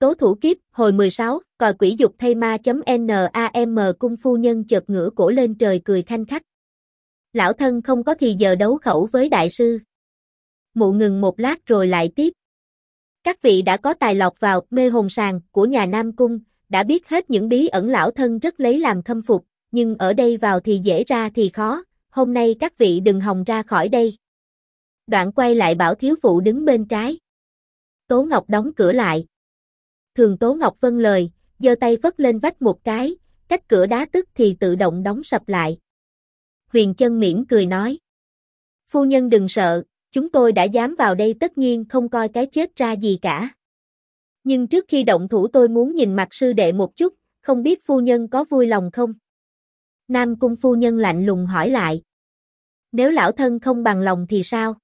Tố thủ kiếp, hồi 16, còi quỷ dục thay ma.nam cung phu nhân chợt ngửa cổ lên trời cười khanh khách. Lão thân không có thì giờ đấu khẩu với đại sư. Mụ ngừng một lát rồi lại tiếp. Các vị đã có tài lọc vào mê hồn sàng của nhà Nam Cung, đã biết hết những bí ẩn lão thân rất lấy làm khâm phục, nhưng ở đây vào thì dễ ra thì khó, hôm nay các vị đừng hòng ra khỏi đây. Đoạn quay lại bảo thiếu phụ đứng bên trái. Tố Ngọc đóng cửa lại. Thường Tố Ngọc vâng lời, giơ tay phất lên vách một cái, cách cửa đá tức thì tự động đóng sập lại. Huyền Chân mỉm cười nói. Phu nhân đừng sợ, chúng tôi đã dám vào đây tất nhiên không coi cái chết ra gì cả. Nhưng trước khi động thủ tôi muốn nhìn mặt sư đệ một chút, không biết phu nhân có vui lòng không? Nam Cung phu nhân lạnh lùng hỏi lại. Nếu lão thân không bằng lòng thì sao?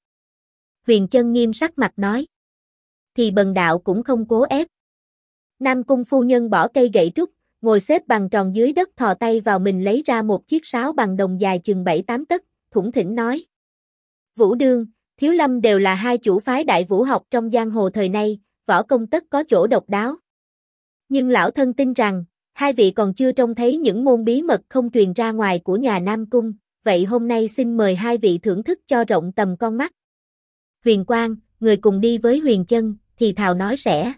Huyền Chân nghiêm sắc mặt nói. Thì bần đạo cũng không cố ép. Nam Cung phu nhân bỏ cây gậy trúc, ngồi xếp bằng tròn dưới đất thò tay vào mình lấy ra một chiếc sáo bằng đồng dài chừng 7-8 tấc, thủng thỉnh nói. Vũ Đương, Thiếu Lâm đều là hai chủ phái đại vũ học trong giang hồ thời nay, võ công tất có chỗ độc đáo. Nhưng lão thân tin rằng, hai vị còn chưa trông thấy những môn bí mật không truyền ra ngoài của nhà Nam Cung, vậy hôm nay xin mời hai vị thưởng thức cho rộng tầm con mắt. Huyền Quang, người cùng đi với Huyền Chân, thì thào nói sẽ.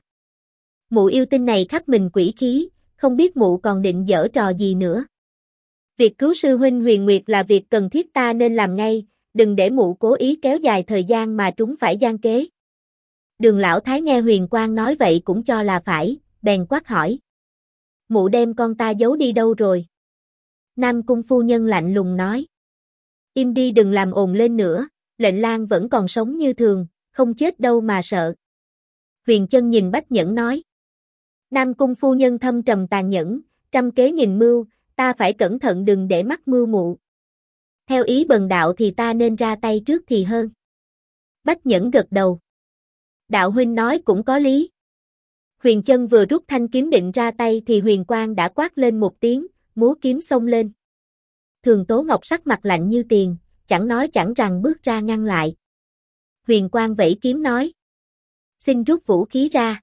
Mụ yêu tinh này khắp mình quỷ khí, không biết mụ còn định giở trò gì nữa. Việc cứu sư huynh Huyền Nguyệt là việc cần thiết ta nên làm ngay, đừng để mụ cố ý kéo dài thời gian mà trúng phải gian kế. Đường lão thái nghe Huyền Quang nói vậy cũng cho là phải, bèn quát hỏi. Mụ đem con ta giấu đi đâu rồi? Nam Cung phu nhân lạnh lùng nói. Im đi đừng làm ồn lên nữa, lệnh lang vẫn còn sống như thường, không chết đâu mà sợ. Huyền Chân nhìn Bách Nhẫn nói. Nam Cung phu nhân thâm trầm tàn nhẫn, trăm kế nghìn mưu, ta phải cẩn thận đừng để mắc mưu mụ. Theo ý bần đạo thì ta nên ra tay trước thì hơn. Bách Nhẫn gật đầu. Đạo huynh nói cũng có lý. Huyền Chân vừa rút thanh kiếm định ra tay thì Huyền Quang đã quát lên một tiếng, múa kiếm xông lên. Thường Tố Ngọc sắc mặt lạnh như tiền, chẳng nói chẳng rằng bước ra ngăn lại. Huyền Quang vẫy kiếm nói. Xin rút vũ khí ra.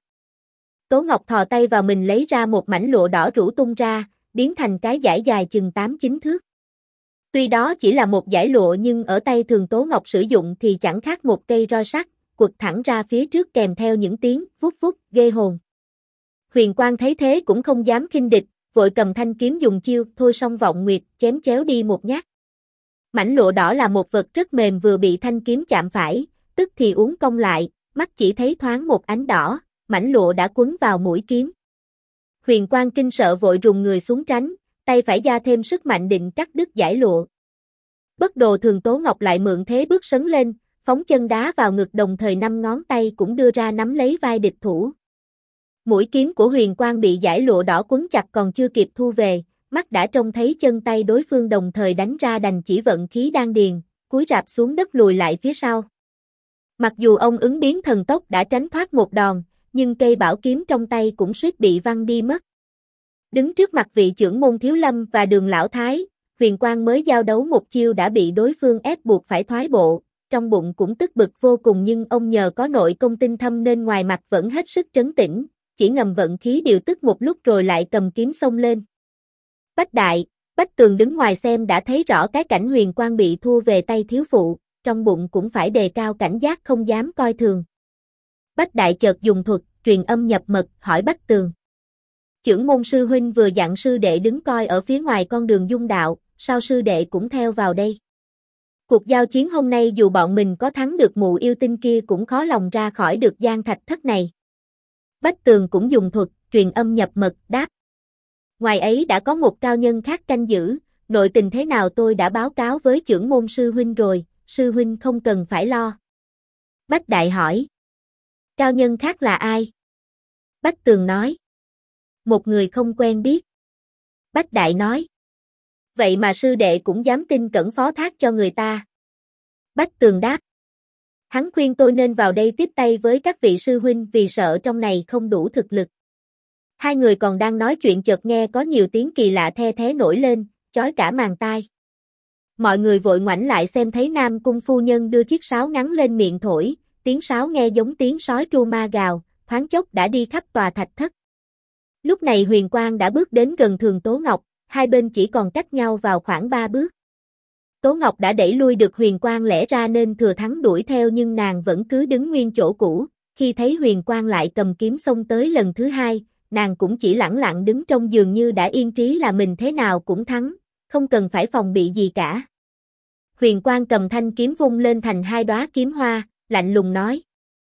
Tố Ngọc thò tay vào mình lấy ra một mảnh lụa đỏ rũ tung ra, biến thành cái dải dài chừng 8-9 thước. Tuy đó chỉ là một dải lụa nhưng ở tay Thường Tố Ngọc sử dụng thì chẳng khác một cây roi sắt, quật thẳng ra phía trước kèm theo những tiếng vút vút ghê hồn. Huyền Quang thấy thế cũng không dám khinh địch, vội cầm thanh kiếm dùng chiêu Thôi Song Vọng Nguyệt chém chéo đi một nhát. Mảnh lụa đỏ là một vật rất mềm vừa bị thanh kiếm chạm phải, tức thì uốn cong lại, mắt chỉ thấy thoáng một ánh đỏ, mảnh lụa đã quấn vào mũi kiếm. Huyền Quang kinh sợ vội rùng người xuống tránh, tay phải gia thêm sức mạnh định cắt đứt dải lụa. Bất đồ Thường Tố Ngọc lại mượn thế bước sấn lên, phóng chân đá vào ngực đồng thời 5 ngón tay cũng đưa ra nắm lấy vai địch thủ. Mũi kiếm của Huyền Quang bị dải lụa đỏ quấn chặt còn chưa kịp thu về, mắt đã trông thấy chân tay đối phương đồng thời đánh ra đành chỉ vận khí đan điền, cúi rạp xuống đất lùi lại phía sau. Mặc dù ông ứng biến thần tốc đã tránh thoát một đòn, nhưng cây bảo kiếm trong tay cũng suýt bị văng đi mất. Đứng trước mặt vị trưởng môn Thiếu Lâm và Đường lão thái, Huyền Quang mới giao đấu một chiêu đã bị đối phương ép buộc phải thoái bộ, trong bụng cũng tức bực vô cùng nhưng ông nhờ có nội công tinh thâm nên ngoài mặt vẫn hết sức trấn tĩnh, chỉ ngầm vận khí điều tức một lúc rồi lại cầm kiếm xông lên. Bách Đại, Bách Tường đứng ngoài xem đã thấy rõ cái cảnh Huyền Quang bị thua về tay thiếu phụ, trong bụng cũng phải đề cao cảnh giác không dám coi thường. Bách Đại chợt dùng thuật, truyền âm nhập mật, hỏi Bách Tường. Chưởng môn sư huynh vừa dặn sư đệ đứng coi ở phía ngoài con đường dung đạo, sao sư đệ cũng theo vào đây? Cuộc giao chiến hôm nay dù bọn mình có thắng được mụ yêu tinh kia cũng khó lòng ra khỏi được gian thạch thất này. Bách Tường cũng dùng thuật, truyền âm nhập mật, đáp. Ngoài ấy đã có một cao nhân khác canh giữ, nội tình thế nào tôi đã báo cáo với chưởng môn sư huynh rồi, sư huynh không cần phải lo. Bách Đại hỏi. Cao nhân khác là ai? Bách Tường nói. Một người không quen biết. Bách Đại nói. Vậy mà sư đệ cũng dám tin cẩn phó thác cho người ta. Bách Tường đáp. Hắn khuyên tôi nên vào đây tiếp tay với các vị sư huynh vì sợ trong này không đủ thực lực. Hai người còn đang nói chuyện chợt nghe có nhiều tiếng kỳ lạ the thé nổi lên, chói cả màng tai. Mọi người vội ngoảnh lại xem thấy Nam Cung phu nhân đưa chiếc sáo ngắn lên miệng thổi, tiếng sáo nghe giống tiếng sói tru ma gào, thoáng chốc đã đi khắp tòa thạch thất. Lúc này Huyền Quang đã bước đến gần Thường Tố Ngọc, hai bên chỉ còn cách nhau vào khoảng 3 bước. Tố Ngọc đã đẩy lui được Huyền Quang lẽ ra nên thừa thắng đuổi theo nhưng nàng vẫn cứ đứng nguyên chỗ cũ, khi thấy Huyền Quang lại cầm kiếm xông tới lần thứ hai, nàng cũng chỉ lẳng lặng đứng trong dường như đã yên trí là mình thế nào cũng thắng, không cần phải phòng bị gì cả. Huyền Quang cầm thanh kiếm vung lên thành 2 đóa kiếm hoa, lạnh lùng nói.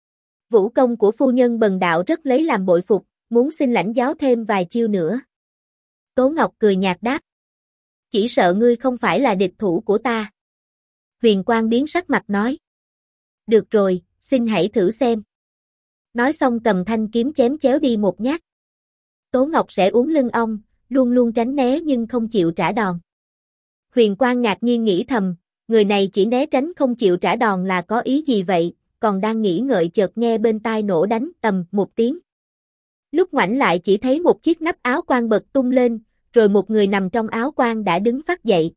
Vũ công của phu nhân bần đạo rất lấy làm bội phục, muốn xin lãnh giáo thêm vài chiêu nữa. Tố Ngọc cười nhạt đáp. Chỉ sợ ngươi không phải là địch thủ của ta. Huyền Quang biến sắc mặt nói. Được rồi, xin hãy thử xem. Nói xong cầm thanh kiếm chém chéo đi một nhát. Tố Ngọc sẽ uốn lưng ong, luôn luôn tránh né nhưng không chịu trả đòn. Huyền Quang ngạc nhiên nghĩ thầm, người này chỉ né tránh không chịu trả đòn là có ý gì vậy, còn đang nghĩ ngợi chợt nghe bên tai nổ đánh tầm một tiếng. Lúc ngoảnh lại chỉ thấy một chiếc nắp áo quan bật tung lên, rồi một người nằm trong áo quan đã đứng phắt dậy.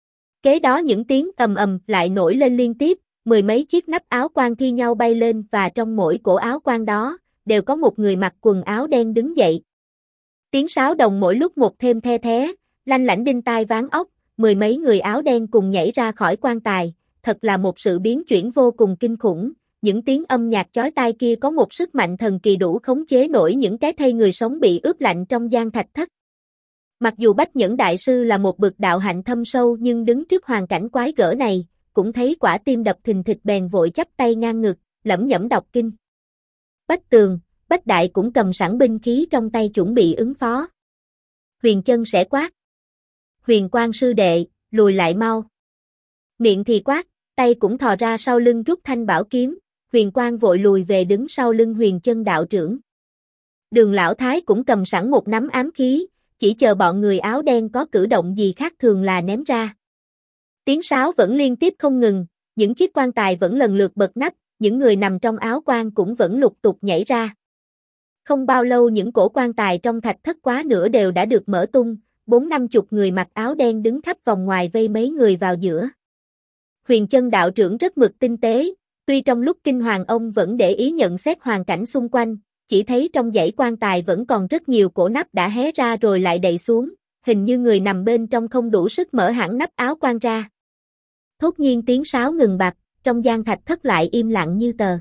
Kế đó những tiếng ầm ầm lại nổi lên liên tiếp, 10 mấy chiếc nắp áo quan thi nhau bay lên và trong mỗi cổ áo quan đó, đều có một người mặc quần áo đen đứng dậy. Tiếng sáo đồng mỗi lúc một thêm the thé, lanh lảnh đinh tai váng óc, 10 mấy người áo đen cùng nhảy ra khỏi quan tài, thật là một sự biến chuyển vô cùng kinh khủng. Những tiếng âm nhạc chói tai kia có một sức mạnh thần kỳ đủ khống chế nổi những cái thây người sống bị ướp lạnh trong gian thạch thất. Mặc dù Bách Nhẫn Đại Sư là một bậc đạo hạnh thâm sâu nhưng đứng trước hoàn cảnh quái gở này, cũng thấy quả tim đập thình thịch bèn vội chắp tay ngang ngực, lẩm nhẩm đọc kinh. Bách Tường, Bách Đại cũng cầm sẵn binh khí trong tay chuẩn bị ứng phó. Huyền Chân sẽ quát. Huyền Quang sư đệ, lùi lại mau. Miệng thì quát, tay cũng thò ra sau lưng rút thanh bảo kiếm, Huyền Quang vội lùi về đứng sau lưng Huyền Chân đạo trưởng. Đường Lão Thái cũng cầm sẵn một nắm ám khí, chỉ chờ bọn người áo đen có cử động gì khác thường là ném ra. Tiếng sáo vẫn liên tiếp không ngừng, những chiếc quan tài vẫn lần lượt bật nắp, những người nằm trong áo quan cũng vẫn lục tục nhảy ra. Không bao lâu những cổ quan tài trong thạch thất quá nửa đều đã được mở tung, 40-50 người mặc áo đen đứng khắp vòng ngoài vây mấy người vào giữa. Huyền Chân đạo trưởng rất mực tinh tế, tuy trong lúc kinh hoàng ông vẫn để ý nhận xét hoàn cảnh xung quanh, chỉ thấy trong dãy quan tài vẫn còn rất nhiều cổ nắp đã hé ra rồi lại đậy xuống, hình như người nằm bên trong không đủ sức mở hẳn nắp áo quan ra. Thốt nhiên tiếng sáo ngừng bặt, trong gian thạch thất lại im lặng như tờ.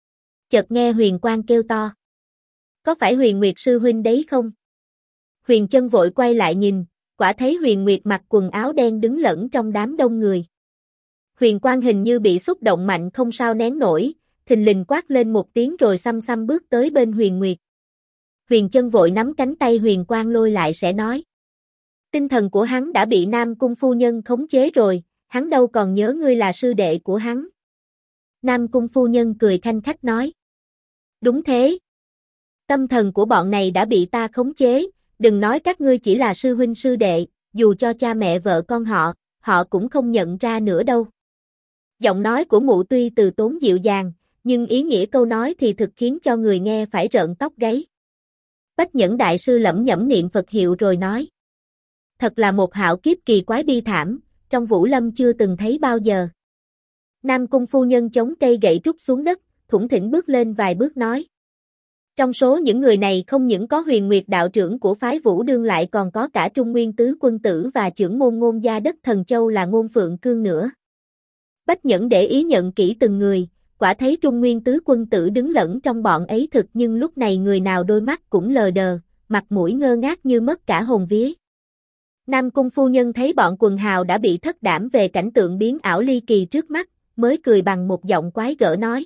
Chợt nghe Huyền Quang kêu to. Có phải Huyền Nguyệt sư huynh đấy không? Huyền Chân vội quay lại nhìn, quả thấy Huyền Nguyệt mặc quần áo đen đứng lẫn trong đám đông người. Huyền Quang hình như bị xúc động mạnh không sao nén nổi, thình lình quát lên một tiếng rồi xăm xăm bước tới bên Huyền Nguyệt. Huyền Chân vội nắm cánh tay Huyền Quang lôi lại sẽ nói. Tinh thần của hắn đã bị Nam Cung phu nhân khống chế rồi, hắn đâu còn nhớ ngươi là sư đệ của hắn. Nam Cung phu nhân cười khanh khách nói. Đúng thế. Tâm thần của bọn này đã bị ta khống chế, đừng nói các ngươi chỉ là sư huynh sư đệ, dù cho cha mẹ vợ con họ cũng không nhận ra nữa đâu. Giọng nói của mụ tuy từ tốn dịu dàng, nhưng ý nghĩa câu nói thì thực khiến cho người nghe phải rợn tóc gáy. Bách Nhẫn Đại Sư lẩm nhẩm niệm Phật hiệu rồi nói. Thật là một hạo kiếp kỳ quái bi thảm, trong Vũ Lâm chưa từng thấy bao giờ. Nam Cung phu nhân chống cây gậy trút xuống đất, thủng thỉnh bước lên vài bước nói. Trong số những người này không những có Huyền Nguyệt đạo trưởng của phái Vũ Đương lại còn có cả Trung Nguyên tứ quân tử và trưởng môn Ngôn gia đất Thần Châu là Ngôn Phượng Cương nữa. Bách Nhẫn để ý nhận kỹ từng người, quả thấy Trung Nguyên tứ quân tử đứng lẫn trong bọn ấy thực nhưng lúc này người nào đôi mắt cũng lờ đờ, mặt mũi ngơ ngác như mất cả hồn vía. Nam Cung phu nhân thấy bọn quần hào đã bị thất đảm về cảnh tượng biến ảo ly kỳ trước mắt, mới cười bằng một giọng quái gở nói.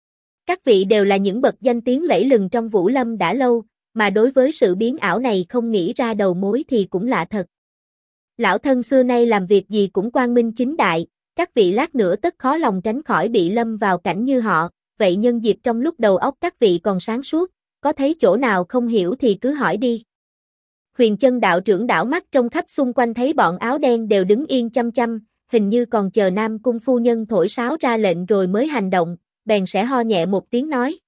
Các vị đều là những bậc danh tiếng lẫy lừng trong Vũ Lâm đã lâu, mà đối với sự biến ảo này không nghĩ ra đầu mối thì cũng lạ thật. Lão thân xưa nay làm việc gì cũng quang minh chính đại, các vị lát nữa tất khó lòng tránh khỏi bị lâm vào cảnh như họ, vậy nhân dịp trong lúc đầu óc các vị còn sáng suốt, có thấy chỗ nào không hiểu thì cứ hỏi đi. Huyền Chân đạo trưởng đảo mắt trông khắp xung quanh thấy bọn áo đen đều đứng yên chăm chăm, hình như còn chờ Nam Cung phu nhân thổi sáo ra lệnh rồi mới hành động, bèn sẽ ho nhẹ một tiếng nói.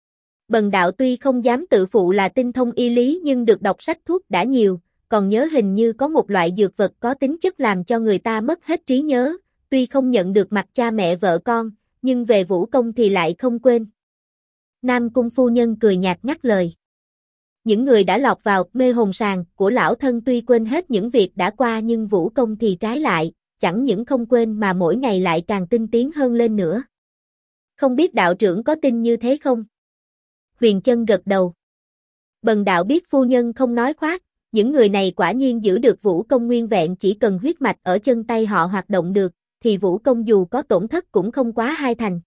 Bần đạo tuy không dám tự phụ là tinh thông y lý nhưng được đọc sách thuốc đã nhiều, còn nhớ hình như có một loại dược vật có tính chất làm cho người ta mất hết trí nhớ, tuy không nhận được mặt cha mẹ vợ con, nhưng về vũ công thì lại không quên. Nam Cung phu nhân cười nhạt ngắt lời. Những người đã lọt vào mê hồn sàng của lão thân tuy quên hết những việc đã qua nhưng vũ công thì trái lại, chẳng những không quên mà mỗi ngày lại càng tinh tiến hơn lên nữa. Không biết đạo trưởng có tin như thế không? Huyền Chân gật đầu. Bần đạo biết phu nhân không nói khoác, những người này quả nhiên giữ được vũ công nguyên vẹn, chỉ cần huyết mạch ở chân tay họ hoạt động được, thì vũ công dù có tổn thất cũng không quá hai thành.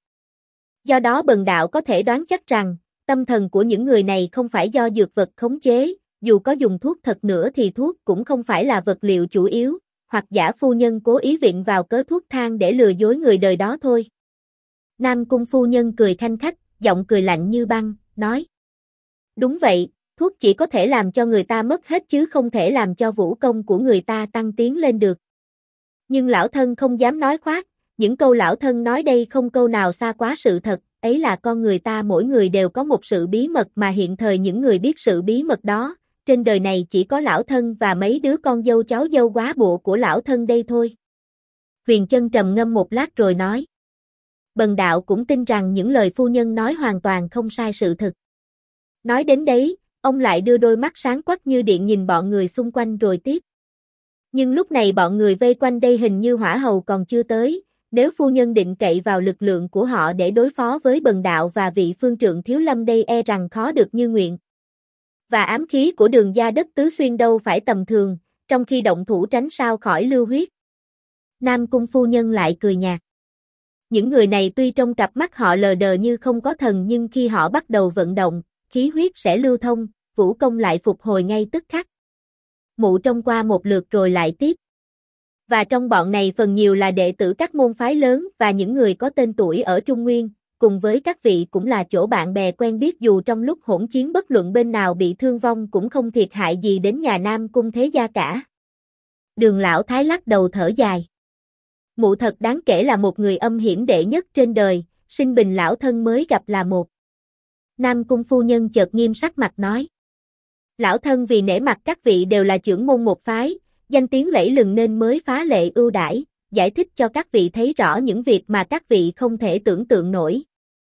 Do đó bần đạo có thể đoán chắc rằng, tâm thần của những người này không phải do dược vật khống chế, dù có dùng thuốc thật nữa thì thuốc cũng không phải là vật liệu chủ yếu, hoặc giả phu nhân cố ý viện vào cớ thuốc thang để lừa dối người đời đó thôi. Nam Cung phu nhân cười khanh khách, giọng cười lạnh như băng, nói. Đúng vậy, thuốc chỉ có thể làm cho người ta mất hết chứ không thể làm cho vũ công của người ta tăng tiến lên được. Nhưng lão thân không dám nói khoác, những câu lão thân nói đây không câu nào xa quá sự thật, ấy là con người ta mỗi người đều có một sự bí mật mà hiện thời những người biết sự bí mật đó, trên đời này chỉ có lão thân và mấy đứa con dâu cháu dâu góa bụa của lão thân đây thôi. Huyền Chân trầm ngâm một lát rồi nói. Bần đạo cũng tin rằng những lời phu nhân nói hoàn toàn không sai sự thực. Nói đến đấy, ông lại đưa đôi mắt sáng quắc như điện nhìn bọn người xung quanh rồi tiếp. Nhưng lúc này bọn người vây quanh đây hình như hỏa hầu còn chưa tới, nếu phu nhân định cậy vào lực lượng của họ để đối phó với bần đạo và vị phương trượng thiếu lâm đây e rằng khó được như nguyện. Và ám khí của Đường gia đất Tứ Xuyên đâu phải tầm thường, trong khi động thủ tránh sao khỏi lưu huyết. Nam Cung phu nhân lại cười nhạt. Những người này tuy trong cặp mắt họ lờ đờ như không có thần nhưng khi họ bắt đầu vận động, khí huyết sẽ lưu thông, vũ công lại phục hồi ngay tức khắc. Mụ trông qua một lượt rồi lại tiếp. Và trong bọn này phần nhiều là đệ tử các môn phái lớn và những người có tên tuổi ở Trung Nguyên, cùng với các vị cũng là chỗ bạn bè quen biết, dù trong lúc hỗn chiến bất luận bên nào bị thương vong cũng không thiệt hại gì đến nhà Nam Cung thế gia cả. Đường lão thái lắc đầu thở dài. Mụ thật đáng kể là một người âm hiểm đệ nhất trên đời, Sinh Bình lão thân mới gặp là một. Nam Cung phu nhân chợt nghiêm sắc mặt nói. Lão thân vì nể mặt các vị đều là trưởng môn một phái, danh tiếng lẫy lừng nên mới phá lệ ưu đãi, giải thích cho các vị thấy rõ những việc mà các vị không thể tưởng tượng nổi.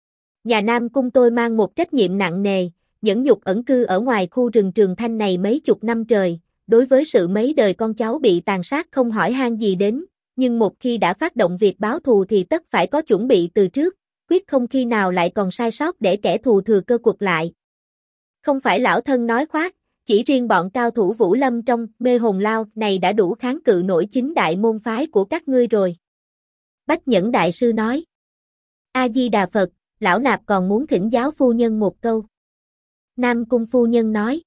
Nhà Nam Cung tôi mang một trách nhiệm nặng nề, nhẫn nhục ẩn cư ở ngoài khu rừng Trường Thanh này mấy chục năm trời, đối với sự mấy đời con cháu bị tàn sát không hỏi han gì đến, nhưng một khi đã phát động việc báo thù thì tất phải có chuẩn bị từ trước, quyết không khi nào lại còn sai sót để kẻ thù thừa cơ quật lại. Không phải lão thân nói khoác, chỉ riêng bọn cao thủ Vũ Lâm trong mê hồn lao này đã đủ kháng cự nổi chính đại môn phái của các ngươi rồi. Bách Nhẫn đại sư nói. A-di-đà Phật, lão nạp còn muốn thỉnh giáo phu nhân một câu. Nam Cung phu nhân nói.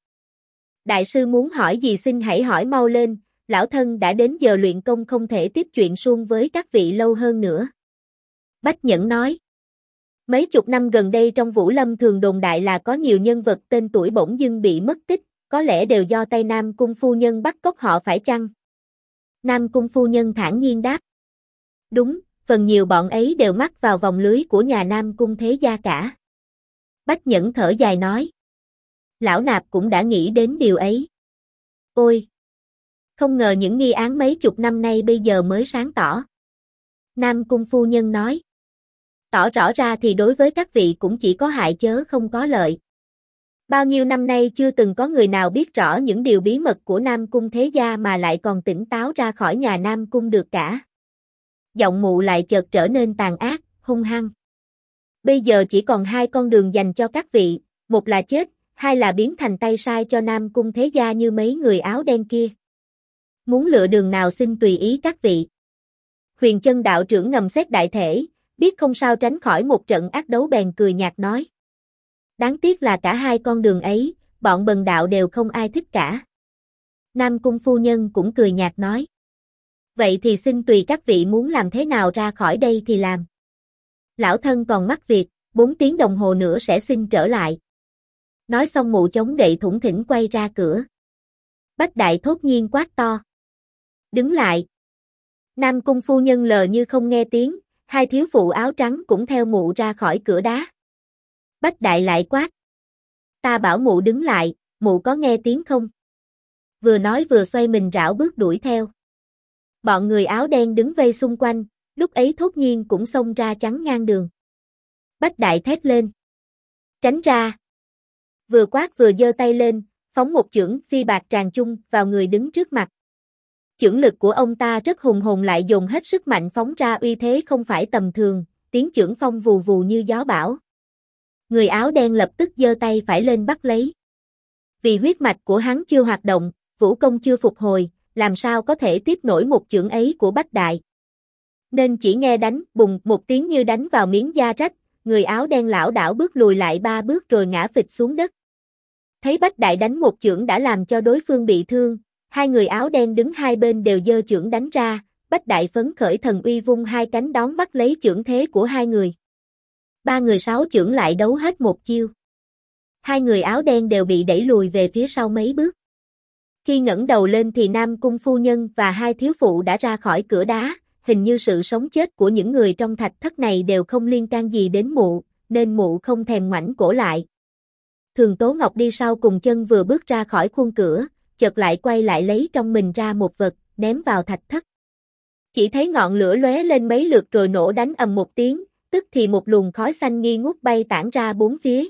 Đại sư muốn hỏi gì xin hãy hỏi mau lên, lão thân đã đến giờ luyện công không thể tiếp chuyện suông với các vị lâu hơn nữa. Bách Nhẫn nói. Mấy chục năm gần đây trong Vũ Lâm thường đồn đại là có nhiều nhân vật tên tuổi bỗng dưng bị mất tích, có lẽ đều do tay Nam Cung phu nhân bắt cóc họ phải chăng? Nam Cung phu nhân thản nhiên đáp. Đúng, phần nhiều bọn ấy đều mắc vào vòng lưới của nhà Nam Cung thế gia cả. Bách Nhẫn thở dài nói. Lão nạp cũng đã nghĩ đến điều ấy. Ôi! Không ngờ những nghi án mấy chục năm nay bây giờ mới sáng tỏ. Nam Cung phu nhân nói. Tỏ rõ ra thì đối với các vị cũng chỉ có hại chớ không có lợi. Bao nhiêu năm nay chưa từng có người nào biết rõ những điều bí mật của Nam Cung thế gia mà lại còn tỉnh táo ra khỏi nhà Nam Cung được cả. Giọng mụ lại chợt trở nên tàn ác, hung hăng. Bây giờ chỉ còn hai con đường dành cho các vị, một là chết, hai là biến thành tay sai cho Nam Cung thế gia như mấy người áo đen kia. Muốn lựa đường nào xin tùy ý các vị. Huyền Chân đạo trưởng ngầm xét đại thể, biết không sao tránh khỏi một trận ác đấu bèn cười nhạt nói. Đáng tiếc là cả hai con đường ấy, bọn bần đạo đều không ai thích cả. Nam Cung phu nhân cũng cười nhạt nói. Vậy thì xin tùy các vị muốn làm thế nào ra khỏi đây thì làm. Lão thân còn mắc việc, 4 tiếng đồng hồ nữa sẽ xin trở lại. Nói xong mụ chống gậy thủng thỉnh quay ra cửa. Bách Đại thốt nhiên quát to. Đứng lại. Nam Cung phu nhân lờ như không nghe tiếng, hai thiếu phụ áo trắng cũng theo mụ ra khỏi cửa đá. Bách Đại lại quát. Ta bảo mụ đứng lại, mụ có nghe tiếng không? Vừa nói vừa xoay mình rảo bước đuổi theo. Bọn người áo đen đứng vây xung quanh, lúc ấy thốt nhiên cũng xông ra chắn ngang đường. Bách Đại thét lên. Tránh ra. Vừa quát vừa giơ tay lên, phóng một chưởng phi bạc tràng chung vào người đứng trước mặt. Chưởng lực của ông ta rất hùng hồn lại dồn hết sức mạnh phóng ra uy thế không phải tầm thường, tiếng chưởng phong vù vù như gió bão. Người áo đen lập tức giơ tay phải lên bắt lấy. Vì huyết mạch của hắn chưa hoạt động, vũ công chưa phục hồi, làm sao có thể tiếp nổi một chưởng ấy của Bách Đại. Nên chỉ nghe đánh bùng một tiếng như đánh vào miếng da rách, người áo đen lảo đảo bước lùi lại 3 bước rồi ngã phịch xuống đất. Thấy Bách Đại đánh một chưởng đã làm cho đối phương bị thương, hai người áo đen đứng hai bên đều giơ chưởng đánh ra, Bách Đại phấn khởi thần uy vung hai cánh đón bắt lấy chưởng thế của hai người. Ba người 6 chưởng lại đấu hết một chiêu. Hai người áo đen đều bị đẩy lùi về phía sau mấy bước. Khi ngẩng đầu lên thì Nam Cung phu nhân và hai thiếu phụ đã ra khỏi cửa đá, hình như sự sống chết của những người trong thạch thất này đều không liên can gì đến mụ, nên mụ không thèm ngoảnh cổ lại. Thường Tố Ngọc đi sau cùng chân vừa bước ra khỏi khuôn cửa, chợt lại quay lại lấy trong mình ra một vật, ném vào thạch thất. Chỉ thấy ngọn lửa lóe lên mấy lượt rồi nổ đánh ầm một tiếng, tức thì một luồng khói xanh nghi ngút bay tản ra bốn phía.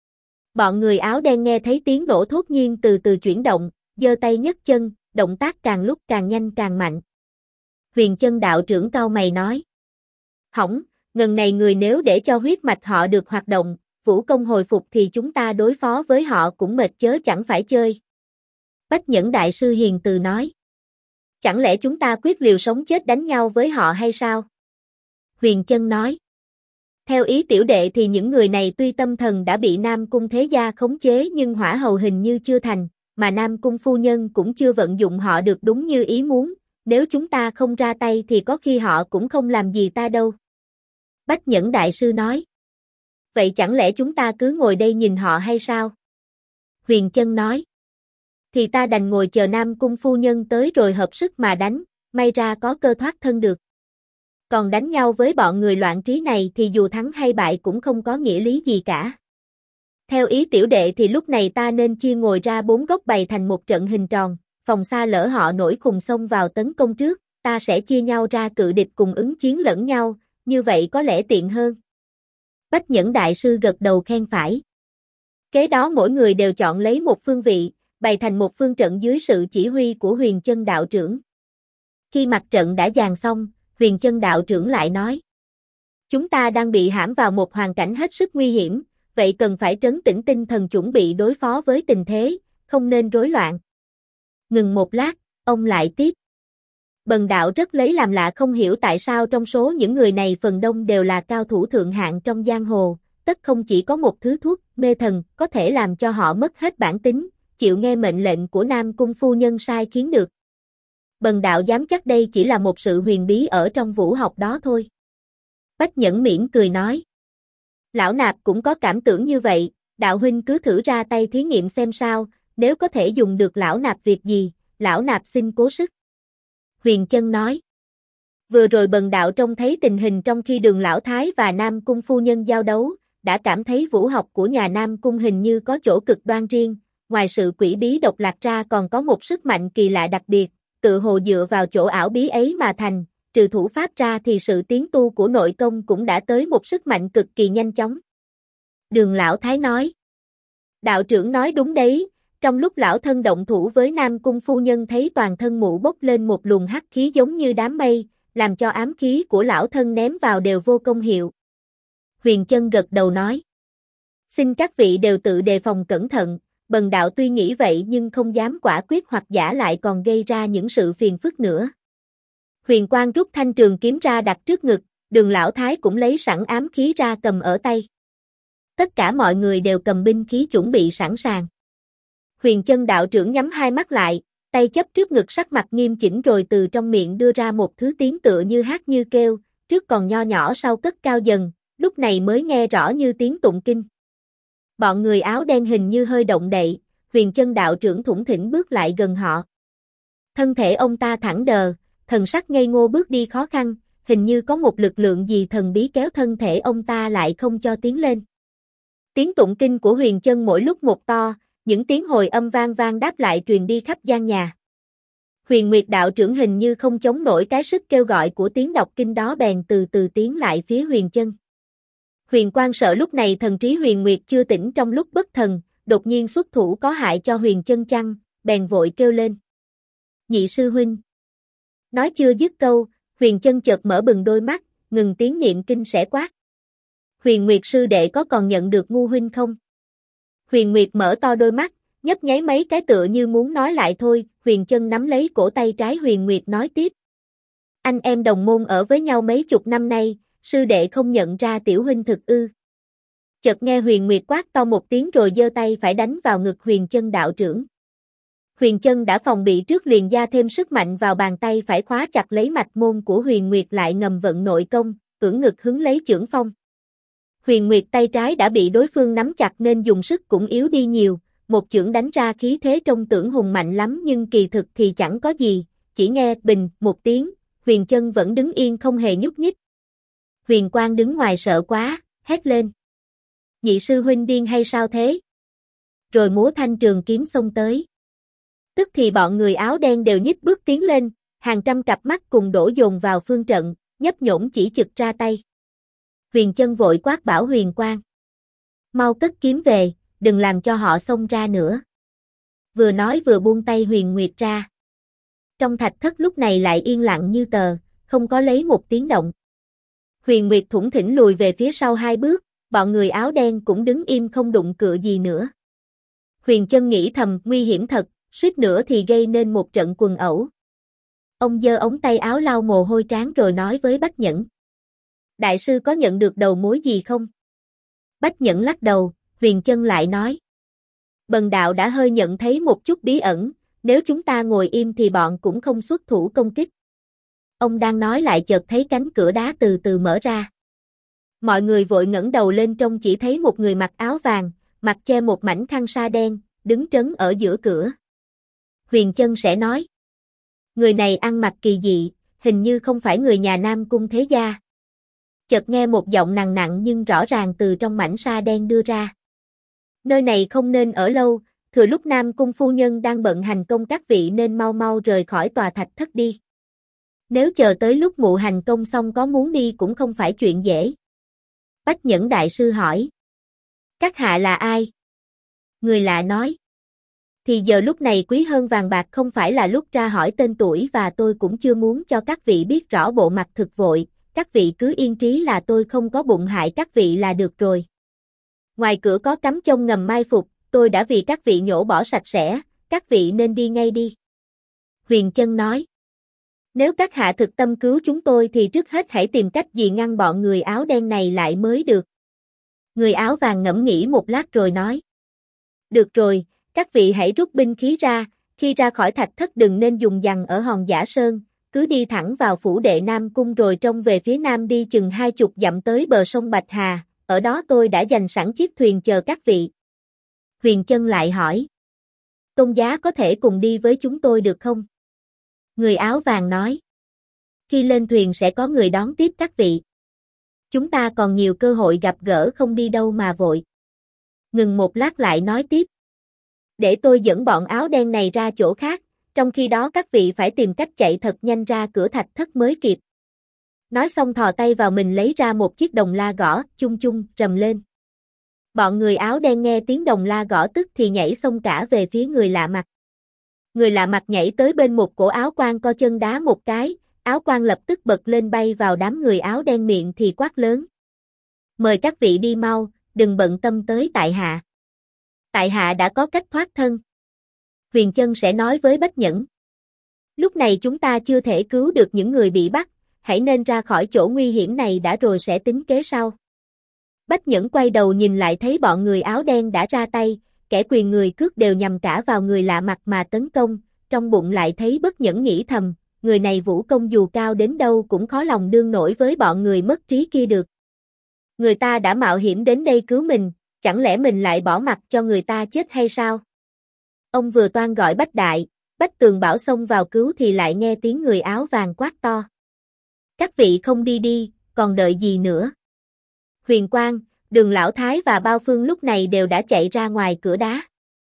Bọn người áo đen nghe thấy tiếng nổ thốt nhiên từ từ chuyển động, giơ tay nhấc chân, động tác càng lúc càng nhanh càng mạnh. Huyền Chân đạo trưởng cau mày nói: "Hỏng, ngần này người nếu để cho huyết mạch họ được hoạt động, vũ công hồi phục thì chúng ta đối phó với họ cũng mệt chớ chẳng phải chơi." Bách Nhẫn đại sư hiền từ nói: "Chẳng lẽ chúng ta quyết liều sống chết đánh nhau với họ hay sao?" Huyền Chân nói: "Theo ý tiểu đệ thì những người này tuy tâm thần đã bị Nam Cung thế gia khống chế nhưng hỏa hầu hình như chưa thành, mà Nam Cung phu nhân cũng chưa vận dụng họ được đúng như ý muốn, nếu chúng ta không ra tay thì có khi họ cũng không làm gì ta đâu." Bách Nhẫn đại sư nói: "Vậy chẳng lẽ chúng ta cứ ngồi đây nhìn họ hay sao?" Huyền Chân nói: "Thì ta đành ngồi chờ Nam Cung phu nhân tới rồi hợp sức mà đánh, may ra có cơ thoát thân được. Còn đánh nhau với bọn người loạn trí này thì dù thắng hay bại cũng không có nghĩa lý gì cả. Theo ý tiểu đệ thì lúc này ta nên chia ngồi ra 4 góc bày thành một trận hình tròn, phòng xa lỡ họ nổi khùng xông vào tấn công trước, ta sẽ chia nhau ra cự địch cùng ứng chiến lẫn nhau, như vậy có lẽ tiện hơn." Bách Nhẫn đại sư gật đầu khen phải. Kế đó mỗi người đều chọn lấy một phương vị, bày thành một phương trận dưới sự chỉ huy của Huyền Chân đạo trưởng. Khi mặt trận đã dàn xong, Huyền Chân đạo trưởng lại nói: "Chúng ta đang bị hãm vào một hoàn cảnh hết sức nguy hiểm, vậy cần phải trấn tĩnh tinh thần chuẩn bị đối phó với tình thế, không nên rối loạn." Ngừng một lát, ông lại tiếp: "Bần đạo rất lấy làm lạ không hiểu tại sao trong số những người này phần đông đều là cao thủ thượng hạng trong giang hồ, tất không chỉ có một thứ thuốc mê thần có thể làm cho họ mất hết bản tính, chịu nghe mệnh lệnh của Nam Cung phu nhân sai khiến được. Bần đạo dám chắc đây chỉ là một sự huyền bí ở trong vũ học đó thôi." Bách Nhẫn mỉm cười nói: "Lão nạp cũng có cảm tưởng như vậy, đạo huynh cứ thử ra tay thí nghiệm xem sao, nếu có thể dùng được lão nạp việc gì, lão nạp xin cố sức." Huyền Chân nói: "Vừa rồi bần đạo trông thấy tình hình trong khi Đường lão thái và Nam Cung phu nhân giao đấu, đã cảm thấy vũ học của nhà Nam Cung hình như có chỗ cực đoan riêng, ngoài sự quỷ bí độc lạc ra còn có một sức mạnh kỳ lạ đặc biệt, tự hồ dựa vào chỗ ảo bí ấy mà thành, trừ thủ pháp ra thì sự tiến tu của nội công cũng đã tới một sức mạnh cực kỳ nhanh chóng." Đường lão thái nói: "Đạo trưởng nói đúng đấy, trong lúc lão thân động thủ với Nam Cung phu nhân thấy toàn thân mụ bốc lên một luồng hắc khí giống như đám mây, làm cho ám khí của lão thân ném vào đều vô công hiệu." Huyền Chân gật đầu nói: "Xin các vị đều tự đề phòng cẩn thận, bần đạo tuy nghĩ vậy nhưng không dám quả quyết hoặc giả lại còn gây ra những sự phiền phức nữa." Huyền Quang rút thanh trường kiếm ra đặt trước ngực, Đường lão thái cũng lấy sẵn ám khí ra cầm ở tay. Tất cả mọi người đều cầm binh khí chuẩn bị sẵn sàng. Huyền Chân đạo trưởng nhắm hai mắt lại, tay chấp trước ngực sắc mặt nghiêm chỉnh rồi từ trong miệng đưa ra một thứ tiếng tựa như hát như kêu, trước còn nho nhỏ sau cất cao dần, lúc này mới nghe rõ như tiếng tụng kinh. Bọn người áo đen hình như hơi động đậy, Huyền Chân đạo trưởng thủng thỉnh bước lại gần họ. Thân thể ông ta thẳng đờ, thần sắc ngây ngô bước đi khó khăn, hình như có một lực lượng gì thần bí kéo thân thể ông ta lại không cho tiến lên. Tiếng tụng kinh của Huyền Chân mỗi lúc một to, những tiếng hồi âm vang vang đáp lại truyền đi khắp gian nhà. Huyền Nguyệt đạo trưởng hình như không chống nổi cái sức kêu gọi của tiếng đọc kinh đó bèn từ từ tiến lại phía Huyền Chân. Huyền Quang sợ lúc này thần trí Huyền Nguyệt chưa tỉnh trong lúc bất thần, đột nhiên xuất thủ có hại cho Huyền Chân chăng, bèn vội kêu lên. Nhị sư huynh. Nói chưa dứt câu, Huyền Chân chợt mở bừng đôi mắt, ngừng tiếng niệm kinh sẽ quát. Huyền Nguyệt sư đệ có còn nhận được ngu huynh không? Huyền Nguyệt mở to đôi mắt, nhấp nháy mấy cái tựa như muốn nói lại thôi, Huyền Chân nắm lấy cổ tay trái Huyền Nguyệt nói tiếp. Anh em đồng môn ở với nhau mấy chục năm nay, sư đệ không nhận ra tiểu huynh thực ư. Chợt nghe Huyền Nguyệt quát to một tiếng rồi giơ tay phải đánh vào ngực Huyền Chân đạo trưởng. Huyền Chân đã phòng bị trước liền gia thêm sức mạnh vào bàn tay phải khóa chặt lấy mạch môn của Huyền Nguyệt lại ngầm vận nội công, ưỡn ngực hứng lấy chưởng phong. Huyền Nguyệt tay trái đã bị đối phương nắm chặt nên dùng sức cũng yếu đi nhiều, một chưởng đánh ra khí thế trông tưởng hùng mạnh lắm nhưng kỳ thực thì chẳng có gì, chỉ nghe bình một tiếng, Huyền Chân vẫn đứng yên không hề nhúc nhích. Huyền Quang đứng ngoài sợ quá, hét lên. Nhị sư huynh điên hay sao thế? Rồi múa thanh trường kiếm xông tới. Tức thì bọn người áo đen đều nhích bước tiến lên, hàng trăm cặp mắt cùng đổ dồn vào phương trận, nhấp nhổm chỉ chực ra tay. Huyền Chân vội quát bảo Huyền Quang. Mau cất kiếm về, đừng làm cho họ xông ra nữa. Vừa nói vừa buông tay Huyền Nguyệt ra. Trong thạch thất lúc này lại yên lặng như tờ, không có lấy một tiếng động. Huyền Nguyệt thủng thỉnh lùi về phía sau 2 bước, bọn người áo đen cũng đứng im không đụng cựa gì nữa. Huyền Chân nghĩ thầm nguy hiểm thật, suýt nữa thì gây nên một trận quần ẩu. Ông giơ ống tay áo lau mồ hôi trán rồi nói với Bách Nhẫn. Đại sư có nhận được đầu mối gì không? Bách Nhẫn lắc đầu, Huyền Chân lại nói. Bần đạo đã hơi nhận thấy một chút bí ẩn, nếu chúng ta ngồi im thì bọn cũng không xuất thủ công kích. Ông đang nói lại chợt thấy cánh cửa đá từ từ mở ra. Mọi người vội ngẩng đầu lên trông chỉ thấy một người mặc áo vàng, mặt che một mảnh khăn sa đen, đứng trấn ở giữa cửa. Huyền Chân sẽ nói. Người này ăn mặc kỳ dị, hình như không phải người nhà Nam Cung thế gia. Chợt nghe một giọng nặng nặng nhưng rõ ràng từ trong mảnh sa đen đưa ra. Nơi này không nên ở lâu, thừa lúc Nam Cung phu nhân đang bận hành công các vị nên mau mau rời khỏi tòa thạch thất đi. Nếu chờ tới lúc mụ hành công xong có muốn đi cũng không phải chuyện dễ. Bách Nhẫn đại sư hỏi. Các hạ là ai? Người lạ nói. Thì giờ lúc này quý hơn vàng bạc không phải là lúc ra hỏi tên tuổi và tôi cũng chưa muốn cho các vị biết rõ bộ mặt thực vội, các vị cứ yên trí là tôi không có bụng hại các vị là được rồi. Ngoài cửa có cắm chông ngầm mai phục, tôi đã vì các vị nhổ bỏ sạch sẽ, các vị nên đi ngay đi. Huyền Chân nói. Nếu các hạ thực tâm cứu chúng tôi thì trước hết hãy tìm cách gì ngăn bọn người áo đen này lại mới được. Người áo vàng ngẫm nghĩ một lát rồi nói. Được rồi, các vị hãy rút binh khí ra, khi ra khỏi thạch thất đừng nên dùng dằng ở hòn Giả Sơn, cứ đi thẳng vào phủ đệ Nam Cung rồi trông về phía nam đi chừng 20 dặm tới bờ sông Bạch Hà, ở đó tôi đã dành sẵn chiếc thuyền chờ các vị. Huyền Chân lại hỏi. Tôn giá có thể cùng đi với chúng tôi được không? Người áo vàng nói. Khi lên thuyền sẽ có người đón tiếp các vị. Chúng ta còn nhiều cơ hội gặp gỡ không đi đâu mà vội. Ngừng một lát lại nói tiếp. Để tôi dẫn bọn áo đen này ra chỗ khác, trong khi đó các vị phải tìm cách chạy thật nhanh ra cửa thạch thất mới kịp. Nói xong thò tay vào mình lấy ra một chiếc đồng la gõ, chung chung, rầm lên. Bọn người áo đen nghe tiếng đồng la gõ tức thì nhảy xông cả về phía người lạ mặt. Người lạ mặt nhảy tới bên một cổ áo quan co chân đá một cái, áo quan lập tức bật lên bay vào đám người áo đen miệng thì quát lớn. Mời các vị đi mau, đừng bận tâm tới tại hạ. Tại hạ đã có cách thoát thân. Huyền Chân sẽ nói với Bách Nhẫn. Lúc này chúng ta chưa thể cứu được những người bị bắt, hãy nên ra khỏi chỗ nguy hiểm này đã rồi sẽ tính kế sau. Bách Nhẫn quay đầu nhìn lại thấy bọn người áo đen đã ra tay, kẻ quyền người cước đều nhằm cả vào người lạ mặt mà tấn công, trong bụng lại thấy bất nhẫn nghĩ thầm, người này vũ công dù cao đến đâu cũng khó lòng đương nổi với bọn người mất trí kia được. Người ta đã mạo hiểm đến đây cứu mình, chẳng lẽ mình lại bỏ mặc cho người ta chết hay sao? Ông vừa toan gọi Bách Đại, Bách Tường Bảo xông vào cứu thì lại nghe tiếng người áo vàng quát to. Các vị không đi đi, còn đợi gì nữa? Huyền Quang, Đường Lão Thái và Bao Phương lúc này đều đã chạy ra ngoài cửa đá.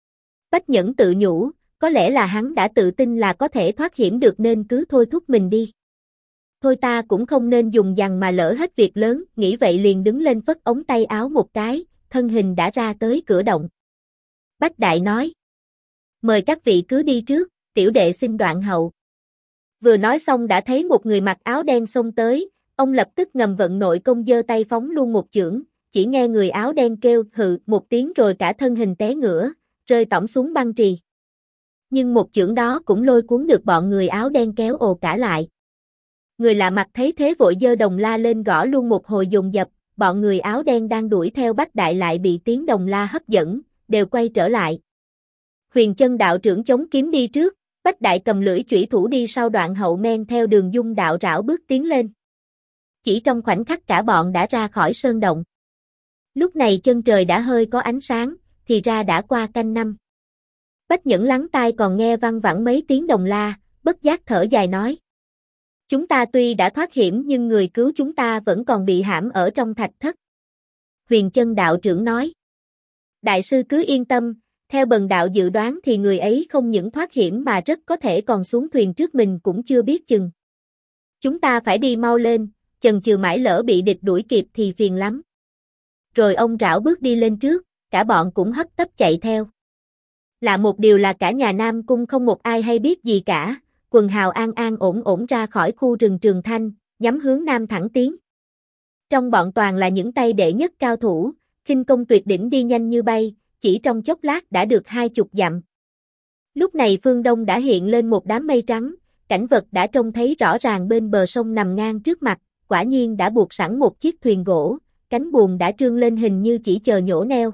Bách Nhẫn tự nhủ, có lẽ là hắn đã tự tin là có thể thoát hiểm được nên cứ thôi thúc mình đi. Thôi ta cũng không nên dùng dằng mà lỡ hết việc lớn, nghĩ vậy liền đứng lên phất ống tay áo một cái, thân hình đã ra tới cửa động. Bách Đại nói. Mời các vị cứ đi trước, tiểu đệ xin đoạn hậu. Vừa nói xong đã thấy một người mặc áo đen xông tới, ông lập tức ngầm vận nội công giơ tay phóng luôn một chưởng, chỉ nghe người áo đen kêu hự một tiếng rồi cả thân hình té ngửa, rơi tõng xuống băng trì. Nhưng một chưởng đó cũng lôi cuốn được bọn người áo đen kéo ồ cả lại. Người lạ mặt thấy thế vội giơ đồng la lên gõ luôn một hồi dồn dập, bọn người áo đen đang đuổi theo Bách Đại lại bị tiếng đồng la hấp dẫn, đều quay trở lại. Huyền Chân đạo trưởng chống kiếm đi trước, Bách Đại cầm lưỡi chủy thủ đi sau, Đoạn Hậu men theo đường Dung đạo rảo bước tiến lên. Chỉ trong khoảnh khắc cả bọn đã ra khỏi sơn động. Lúc này chân trời đã hơi có ánh sáng, thì ra đã qua canh năm. Bách Nhẫn lắng tai còn nghe văng vẳng mấy tiếng đồng la, bất giác thở dài nói. Chúng ta tuy đã thoát hiểm nhưng người cứu chúng ta vẫn còn bị hãm ở trong thạch thất. Huyền Chân đạo trưởng nói. Đại sư cứ yên tâm, theo bần đạo dự đoán thì người ấy không những thoát hiểm mà rất có thể còn xuống thuyền trước mình cũng chưa biết chừng. Chúng ta phải đi mau lên, chần chừ mãi lỡ bị địch đuổi kịp thì phiền lắm. Rồi ông rảo bước đi lên trước, cả bọn cũng hấp tấp chạy theo. Lạ một điều là cả nhà Nam Cung không một ai hay biết gì cả, quần hào an an ổn ổn ra khỏi khu rừng Trường Thanh, nhắm hướng Nam thẳng tiến. Trong bọn toàn là những tay đệ nhất cao thủ, khinh công tuyệt đỉnh đi nhanh như bay, chỉ trong chốc lát đã được 20 dặm. Lúc này phương đông đã hiện lên một đám mây trắng, cảnh vật đã trông thấy rõ ràng bên bờ sông nằm ngang trước mặt, quả nhiên đã buộc sẵn một chiếc thuyền gỗ, cánh buồm đã trương lên hình như chỉ chờ nhổ neo.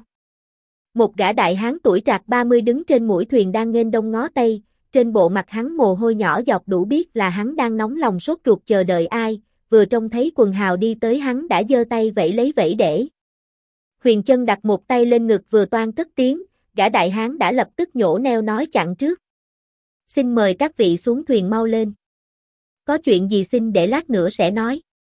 Một gã đại hán tuổi trạc 30 đứng trên mũi thuyền đang nghênh đông ngó tây, trên bộ mặt hắn mồ hôi nhỏ giọt đủ biết là hắn đang nóng lòng sốt ruột chờ đợi ai, vừa trông thấy quần hào đi tới hắn đã giơ tay vẫy lấy vẫy để. Huyền Chân đặt một tay lên ngực vừa toan cất tiếng, gã đại hán đã lập tức nhổ neo nói chặn trước. Xin mời các vị xuống thuyền mau lên. Có chuyện gì xin để lát nữa sẽ nói.